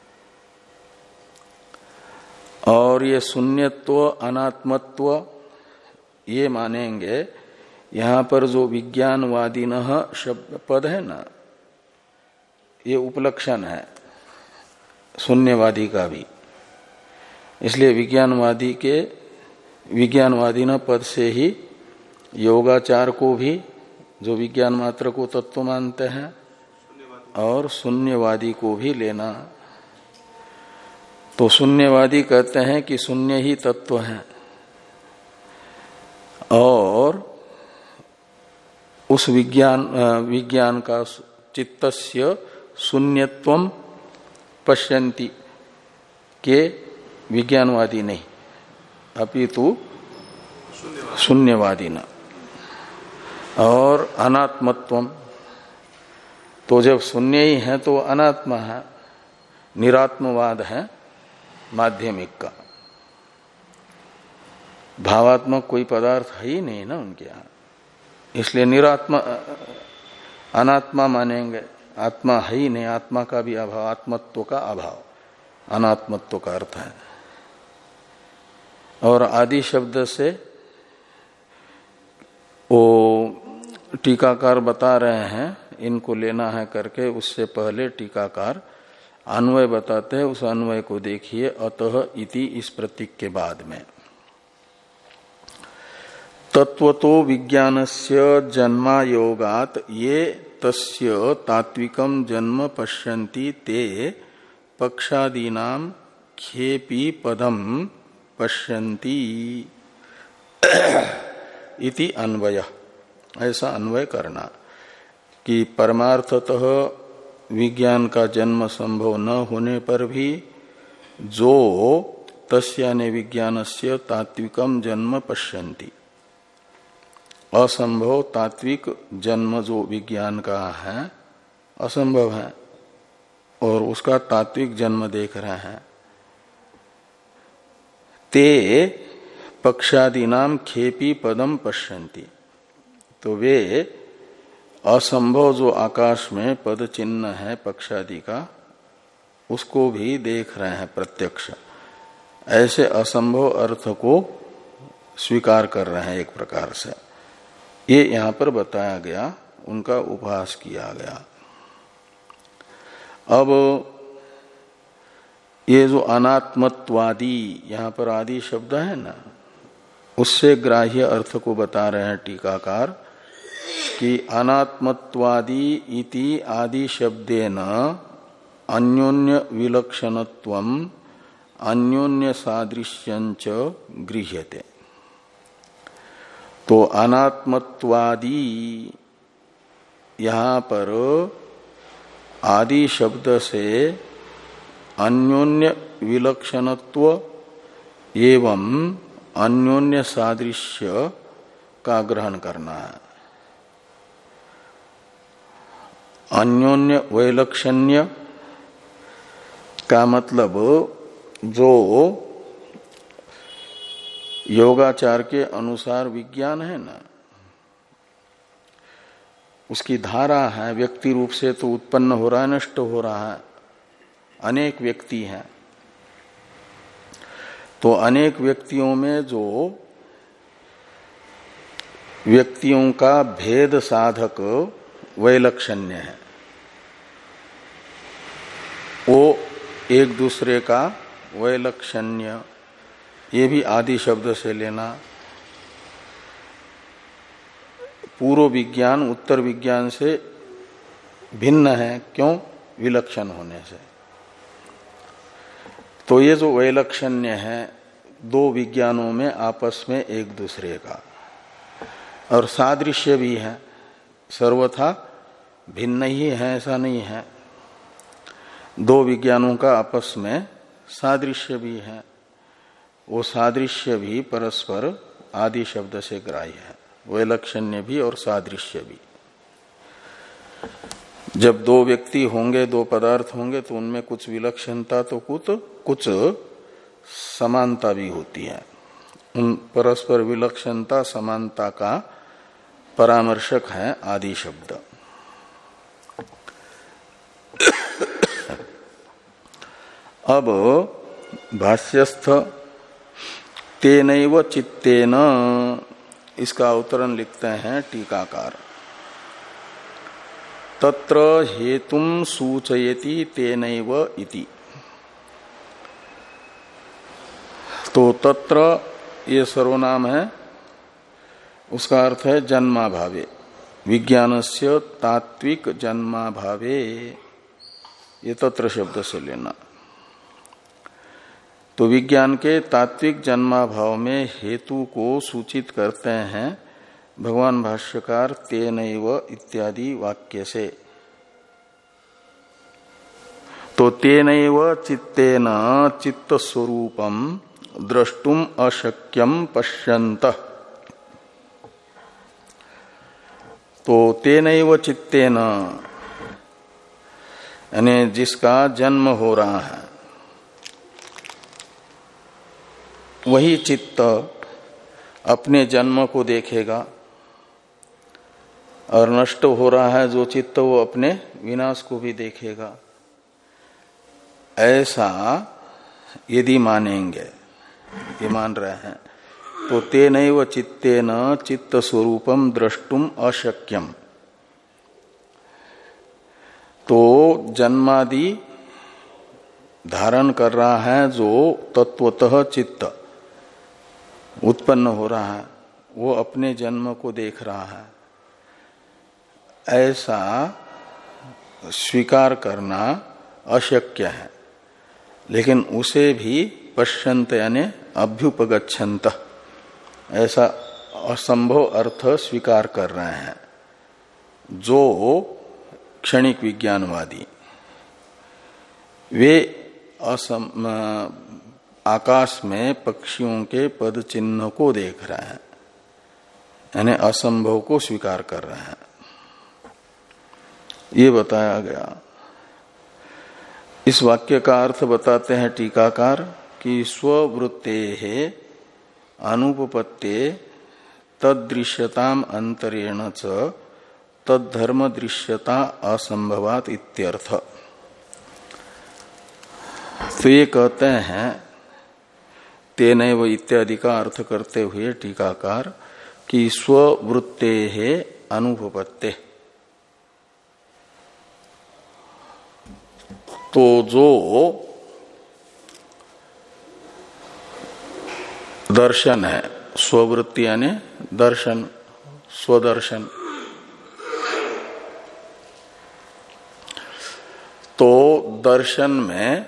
और ये शून्यत्व अनात्मत्व ये मानेंगे। यहां पर जो विज्ञानवादिनः शब्द पद है ना, ये उपलक्षण है शून्यवादी का भी। इसलिए विज्ञानवादी के विज्ञानवादिनः पद से ही योगाचार को भी, जो विज्ञान मात्र को तत्व मानते हैं, और शून्यवादी को भी लेना। तो शून्यवादी कहते हैं कि शून्य ही तत्व है, और उस विज्ञान विज्ञान का चित्तस्य शून्यत्वम पश्यन्ति के विज्ञानवादी नहीं, अपितु शून्यवादी न। और अनात्मत्वम, तो जब शून्य ही है तो अनात्मा है, निरात्मवाद है माध्यमिक का। भावात्मक कोई पदार्थ है ही नहीं ना उनके यहाँ, इसलिए निरात्मा अनात्मा मानेंगे। आत्मा है ही नहीं, आत्मा का भी अभाव, आत्मत्व का अभाव अनात्मत्व का अर्थ है। और आदि शब्द से वो टीकाकार बता रहे हैं, इनको लेना है करके, उससे पहले टीकाकार अन्वय बताते हैं। उस अन्वय को देखिए, अतः इति इस प्रतीक के बाद में। तत्वतो विज्ञानस्य जन्मायोगात ये तस्य तात्विकम जन्म पश्यन्ति ते पक्षादीनाम खेपी पदम पश्यन्ति इति अन्वय। ऐसा अन्वय करना कि परमार्थतः विज्ञान का जन्म संभव न होने पर भी जो तस्याने विज्ञानस्य तात्विकम जन्म पश्यन्ति, असंभव तात्विक जन्म जो विज्ञान का है असंभव है और उसका तात्विक जन्म देख रहे हैं। ते पक्षादीनाम खेपी पदम पश्यन्ति, तो वे असंभव जो आकाश में पद चिन्ह है पक्षादि का उसको भी देख रहे हैं प्रत्यक्ष। ऐसे असंभव अर्थ को स्वीकार कर रहे हैं एक प्रकार से। ये यहां पर बताया गया, उनका उपहास किया गया। अब ये जो अनात्मत्वादी, यहां पर आदि शब्द है ना, उससे ग्राह्य अर्थ को बता रहे हैं टीकाकार कि अनात्मत्वादी इति आदि शब्देन अन्योन्य विलक्षणत्वम अन्योन्य सादृश्यंच गृह्यते। तो अनात्मत्वादी यहां पर आदि शब्द से अन्योन्य विलक्षणत्व एवं अन्योन्य सादृश्य का ग्रहण करना है। अन्योन्य वैलक्षण्य का मतलब जो योगाचार के अनुसार विज्ञान है ना, उसकी धारा है, व्यक्ति रूप से तो उत्पन्न हो रहा है, नष्ट हो रहा है, अनेक व्यक्ति हैं। तो अनेक व्यक्तियों में जो व्यक्तियों का भेद साधक वैलक्षण्य है, वो एक दूसरे का वैलक्षण्य, ये भी आदि शब्द से लेना। पूर्व विज्ञान उत्तर विज्ञान से भिन्न है, क्यों? विलक्षण होने से। तो ये जो वैलक्षण्य है दो विज्ञानों में आपस में एक दूसरे का, और सादृश्य भी है, सर्वथा भिन्न ही है ऐसा नहीं है। दो विज्ञानों का आपस में सादृश्य भी है, वो सादृश्य भी परस्पर आदि शब्द से ग्राह्य है, वैलक्षण्य भी और सादृश्य भी। जब दो व्यक्ति होंगे, दो पदार्थ होंगे, तो उनमें कुछ विलक्षणता तो कुछ कुछ समानता भी होती है। उन परस्पर विलक्षणता समानता का परामर्शक है आदि शब्द। अब भाष्यस्थ तेनैव चित्तेन, इसका अवतरण लिखते हैं टीकाकार। तत्र हेतुम सूचयति तेनैव इति। तो तत्र ये सर्वनाम है, उसका अर्थ है जन्माभावे, विज्ञानस्य तात्विक जन्माभावे, ये तत्र शब्द से लेना। तो विज्ञान के तात्विक जन्माभाव में हेतु को सूचित करते हैं भगवान भाष्यकार तेनैव इत्यादि वाक्य से। तो तेनैव चित्तेन चित्त स्वरूपम द्रष्टुम अशक्यम पश्यन्तः। तो तेनैव चित्तेन यानी जिसका जन्म हो रहा है वही चित्त अपने जन्म को देखेगा, और नष्ट हो रहा है जो चित्त वो अपने विनाश को भी देखेगा। ऐसा यदि मानेंगे, ये मान रहे हैं, तो तेनैव चित्तेन चित्त स्वरूपम द्रष्टुम अशक्यम। तो जन्मादि धारण कर रहा है जो तत्वतः चित्त उत्पन्न हो रहा है, वो अपने जन्म को देख रहा है, ऐसा स्वीकार करना अशक्य है। लेकिन उसे भी पश्यन्त यानी अभ्युपगच्छन्त, ऐसा असंभव अर्थ स्वीकार कर रहे हैं जो क्षणिक विज्ञानवादी। वे असम आकाश में पक्षियों के पद चिन्ह को देख रहे हैं, यानी असंभव को स्वीकार कर रहे हैं, ये बताया गया। इस वाक्य का अर्थ बताते हैं टीकाकार कि स्ववृत्ते है अनुपपत्ते तदृश्यताम अंतरेण च तद्धर्म दृश्यता असंभवात इत्यर्थ। तो ये कहते हैं तेनैव इत्यादि का अर्थ करते हुए टीकाकार कि स्ववृत्ते है अनुपपत्ते, तो जो दर्शन है, स्ववृत्ति यानी दर्शन, स्वदर्शन, तो दर्शन में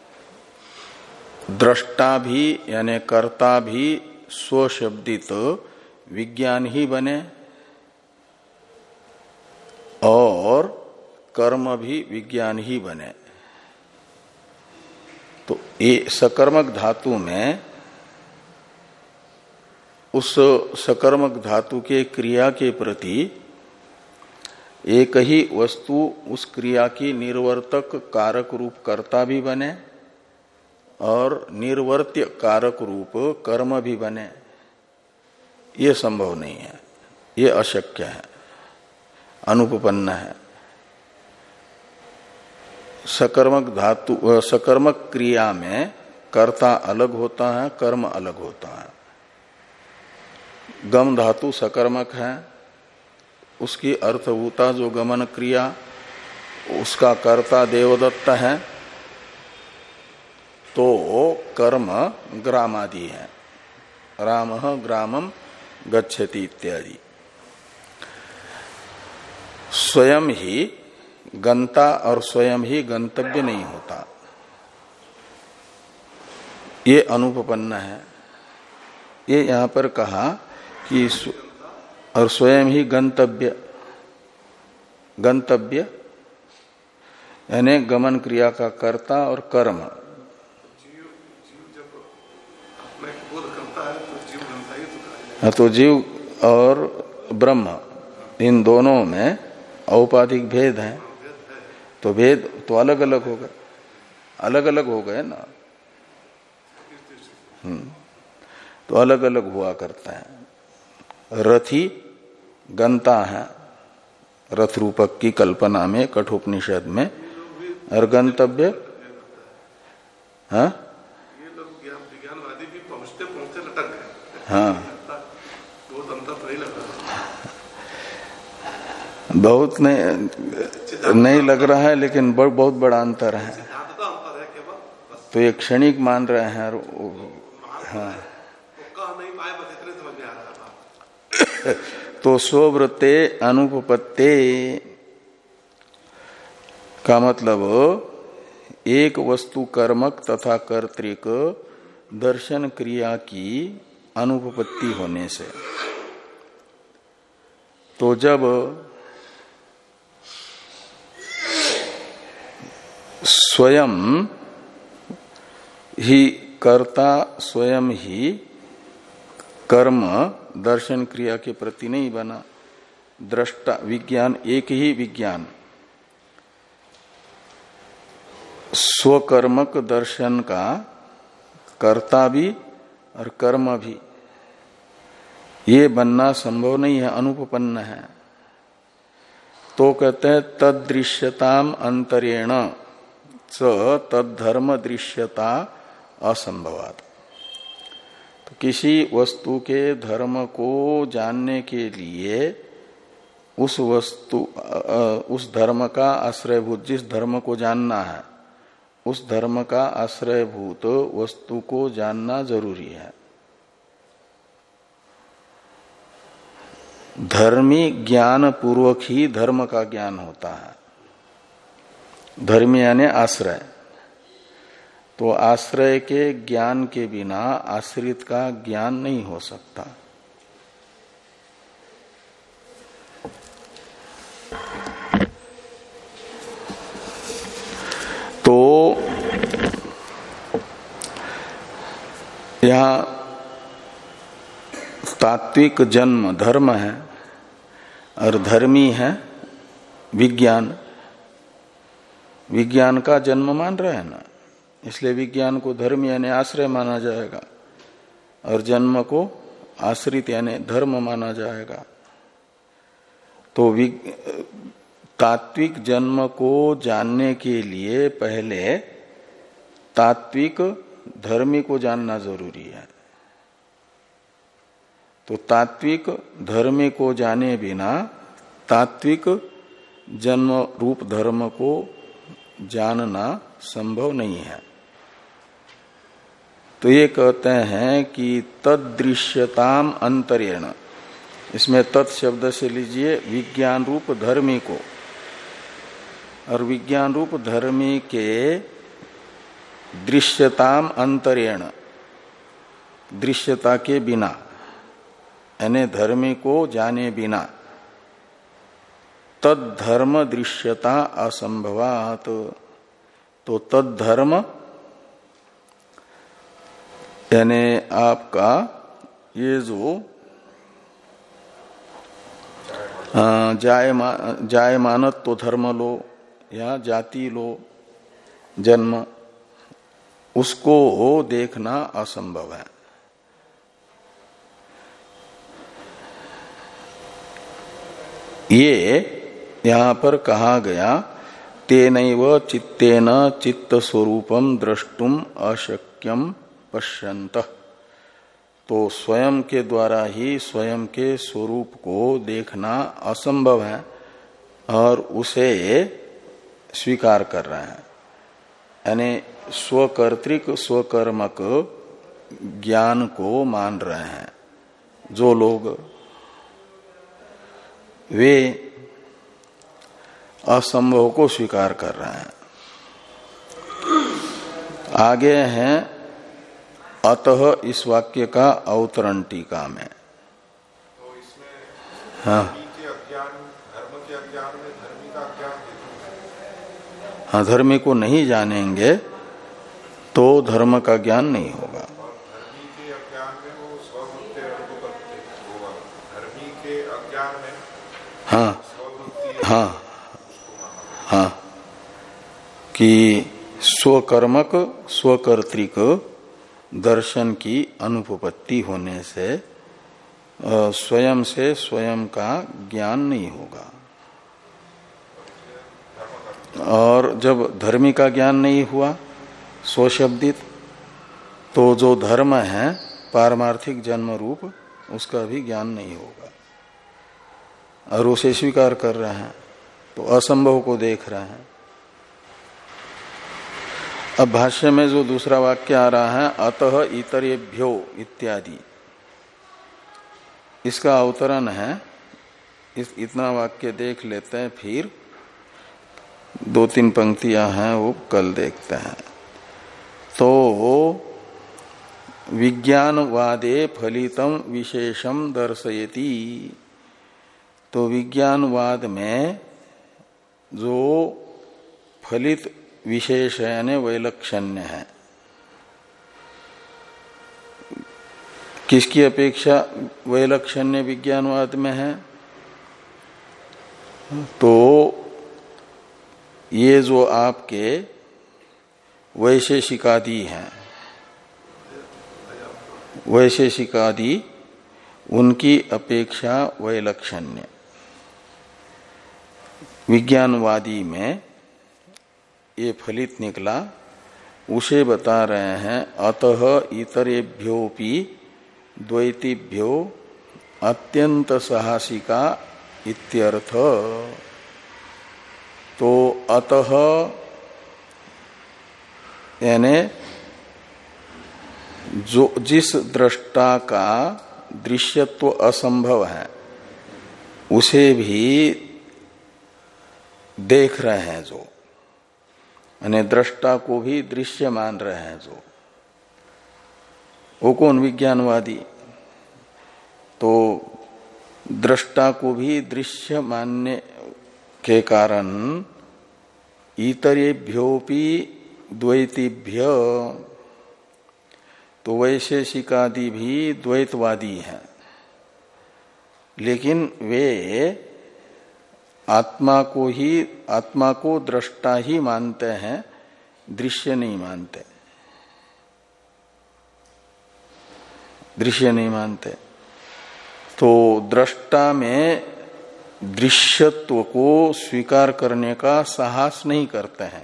दृष्टा भी यानी कर्ता भी स्वशब्दित विज्ञान ही बने और कर्म भी विज्ञान ही बने। तो ये सकर्मक धातु में उस सकर्मक धातु के क्रिया के प्रति एक ही वस्तु उस क्रिया की निर्वर्तक कारक रूप कर्ता भी बने और निर्वर्त्य कारक रूप कर्म भी बने, ये संभव नहीं है, ये अशक्य है, अनुपपन्न है। सकर्मक धातु सकर्मक क्रिया में कर्ता अलग होता है, कर्म अलग होता है। गम धातु सकर्मक है, उसकी अर्थभूता जो गमन क्रिया उसका कर्ता देवदत्त है, तो कर्म ग्रामादि है, रामः ग्रामम गच्छति इत्यादि। स्वयं ही गंता और स्वयं ही गंतव्य नहीं होता, ये अनुपपन्न है। ये यहां पर कहा कि और स्वयं ही गंतव्य, गंतव्य यानी गमन क्रिया का कर्ता और कर्म।
जीव जीव जब अपने बोध करता है तो जीव गंता ही तो कहा।
तो जीव और ब्रह्म इन दोनों में औपाधिक भेद है, तो भेद तो अलग अलग हो गए, अलग अलग हो गए ना, हम्म तो अलग अलग हुआ करता है। रथी गंता है रथ रूपक की कल्पना में कठोपनिषद में, और गंतव्य हाँ
ये लोग विज्ञानवादी भी पहुंचते पहुंचते लटक गए।
हाँ
बहुत अंतर तो नहीं लग रहा,
बहुत नहीं नहीं लग रहा है, लेकिन बहुत बड़ा अंतर है।
सिद्धांत का अंतर है केवल,
तो ये क्षणिक मान रहे हैं और हाँ
कह नहीं पाए, बस इतने समझ में आ रहा था।
तो स्ववृत्ते अनुपपत्ते का मतलब एक वस्तु कर्मक तथा कर्तृक दर्शन क्रिया की अनुपपत्ति होने से। तो जब स्वयं ही कर्ता स्वयं ही कर्म दर्शन क्रिया के प्रति नहीं बना, दृष्टा विज्ञान एक ही विज्ञान स्वकर्मक दर्शन का कर्ता भी और कर्म भी, ये बनना संभव नहीं है, अनुपपन्न है। तो कहते हैं तदृश्यताम अंतरेण च तद्धर्म दृश्यता असंभवात। तो किसी वस्तु के धर्म को जानने के लिए उस वस्तु उस धर्म का आश्रयभूत, जिस धर्म को जानना है उस धर्म का आश्रयभूत वस्तु को जानना जरूरी है। धर्मी ज्ञान पूर्वक ही धर्म का ज्ञान होता है। धर्मी यानी आश्रय, तो आश्रय के ज्ञान के बिना आश्रित का ज्ञान नहीं हो सकता। तो यहां तात्विक जन्म धर्म है और धर्मी है विज्ञान। विज्ञान का जन्म मान रहे हैं ना, इसलिए विज्ञान को धर्म यानी आश्रय माना जाएगा और जन्म को आश्रित यानी धर्म माना जाएगा। तो तात्विक जन्म को जानने के लिए पहले तात्विक धर्मी को जानना जरूरी है। तो तात्विक धर्मी को जाने बिना तात्विक जन्म रूप धर्म को जानना संभव नहीं है। तो ये कहते हैं कि तदृश्यताम अंतरेण, इसमें तत् शब्द से लीजिए विज्ञान रूप धर्मी को, और विज्ञान रूप धर्मी के दृश्यताम अंतरेण, दृश्यता के बिना यानी धर्मी को जाने बिना, तद्धर्म दृश्यता असंभवात। तो तद्धर्म यानी आपका ये जो जायमा जायमानत्व धर्म लो या जाति लो जन्म, उसको देखना असंभव है। ये यहां पर कहा गया तेनैव चित्तेन चित्त स्वरूपम द्रष्टुम अशक्यम पश्यन्तः। तो स्वयं के द्वारा ही स्वयं के स्वरूप को देखना असंभव है और उसे स्वीकार कर रहे हैं, यानी स्वकर्तृक स्वकर्मक ज्ञान को मान रहे हैं जो लोग, वे असंभव को स्वीकार कर रहे हैं। आगे हैं अतः इस वाक्य का अवतरण टीका में।
तो इसमें
हाँ
के अज्ञान, धर्म के अज्ञान में धर्मी का ज्ञान,
हाँ धर्मी को नहीं जानेंगे तो धर्म का ज्ञान नहीं होगा।
और धर्मी के अज्ञान में वो स्ववृत्ति अनुपत्ति होगा। धर्मी के अज्ञान में
हाँ
स्ववृत्ति,
हाँ हाँ कि स्वकर्मक स्वकर्तृक दर्शन की अनुपपत्ति होने से स्वयं से स्वयं का ज्ञान नहीं होगा। और जब धर्मी का ज्ञान नहीं हुआ स्वशब्दित, तो जो धर्म है पारमार्थिक जन्म रूप, उसका भी ज्ञान नहीं होगा और उसे स्वीकार कर रहे हैं, तो असंभव को देख रहे हैं। अब भाष्य में जो दूसरा वाक्य आ रहा है अतः इतरेभ्यो इत्यादि, इसका अवतरण है, इस इतना वाक्य देख लेते हैं, फिर दो तीन पंक्तियां हैं वो कल देखते हैं। तो विज्ञानवादे फलितम विशेषम दर्शयति, तो विज्ञानवाद में जो फलित विशेष है यानी वैलक्षण्य है, किसकी अपेक्षा वैलक्षण्य विज्ञानवाद में है? तो ये जो आपके वैशेषिकादि हैं, वैशेषिकादि उनकी अपेक्षा वैलक्षण्य विज्ञानवादी में ये फलित निकला, उसे बता रहे हैं। अतः इतरेभ्योपि द्वैतीभ्यो अत्यंत साहसिका इत्यर्थ। तो अतः यानी जो जिस दृष्टा का दृश्यत्व असंभव है उसे भी देख रहे हैं, जो यानी दृष्टा को भी दृश्य मान रहे हैं, जो वो कौन? विज्ञानवादी। तो दृष्टा को भी दृश्य मानने के कारण इतरेभ्योपि द्वैतीभ्य, तो वैशेषिकादि भी द्वैतवादी हैं, लेकिन वे आत्मा को ही आत्मा को दृष्टा ही मानते हैं, दृश्य नहीं मानते, दृश्य नहीं मानते। तो दृष्टा में दृश्यत्व को स्वीकार करने का साहस नहीं करते हैं,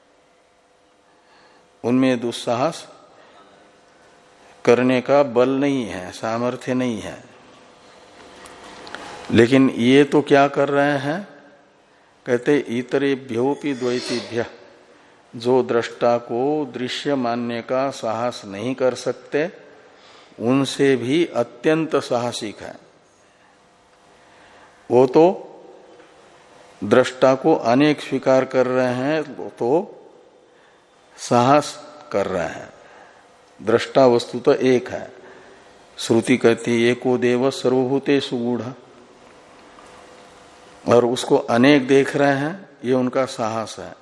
उनमें दुस्साहस करने का बल नहीं है, सामर्थ्य नहीं है। लेकिन ये तो क्या कर रहे हैं, कहते इतरेभ्योपि द्वैतीभ्य, जो दृष्टा को दृश्य मानने का साहस नहीं कर सकते उनसे भी अत्यंत साहसिक है। वो तो दृष्टा को अनेक स्वीकार कर रहे हैं, तो साहस कर रहे हैं। दृष्टा वस्तु तो एक है, श्रुति कहती है एको देव सर्वभूतेषु गूढ़, और उसको अनेक देख रहे हैं, ये उनका साहस है,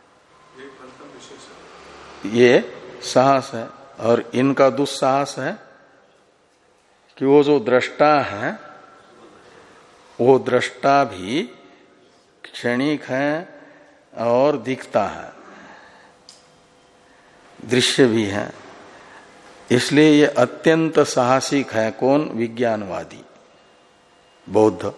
ये साहस है। और इनका दुस्साहस है कि वो जो दृष्टा है वो दृष्टा भी क्षणिक है और दिखता है, दृश्य भी है। इसलिए ये अत्यंत साहसिक है। कौन? विज्ञानवादी, बौद्ध।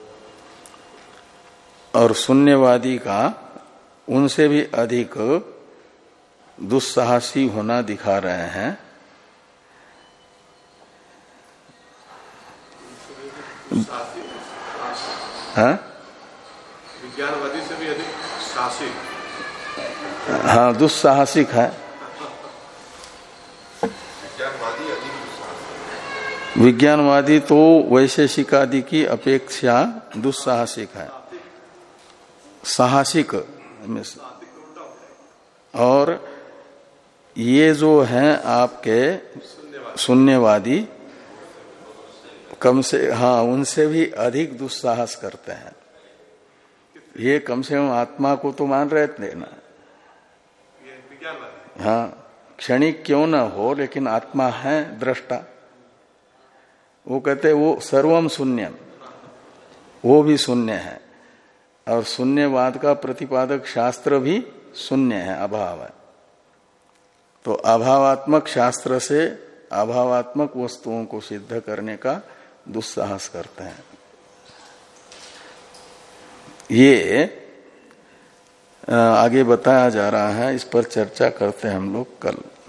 और शून्यवादी का उनसे भी अधिक दुस्साहसी होना दिखा रहे हैं। हाँ?
विज्ञानवादी से भी अधिक साहसिक,
हाँ, दुस्साहसिक है।
विज्ञानवादी अधिक दुस्साहसिक,
विज्ञानवादी तो वैशेषिक आदि की अपेक्षा दुस्साहसिक है, साहसिक। और ये जो हैं आपके शून्यवादी, कम से हाँ उनसे भी अधिक दुस्साहस करते हैं। ये कम से कम आत्मा को तो मान रहे थे ना, हाँ, क्षणिक क्यों ना हो लेकिन आत्मा है दृष्टा। वो कहते वो सर्वम शून्यम, वो भी शून्य है। और शून्यवाद का प्रतिपादक शास्त्र भी शून्य है, अभाव है। तो अभावात्मक शास्त्र से अभावात्मक वस्तुओं को सिद्ध करने का दुस्साहस करते हैं। ये आगे बताया जा रहा है, इस पर चर्चा करते हैं हम लोग कल।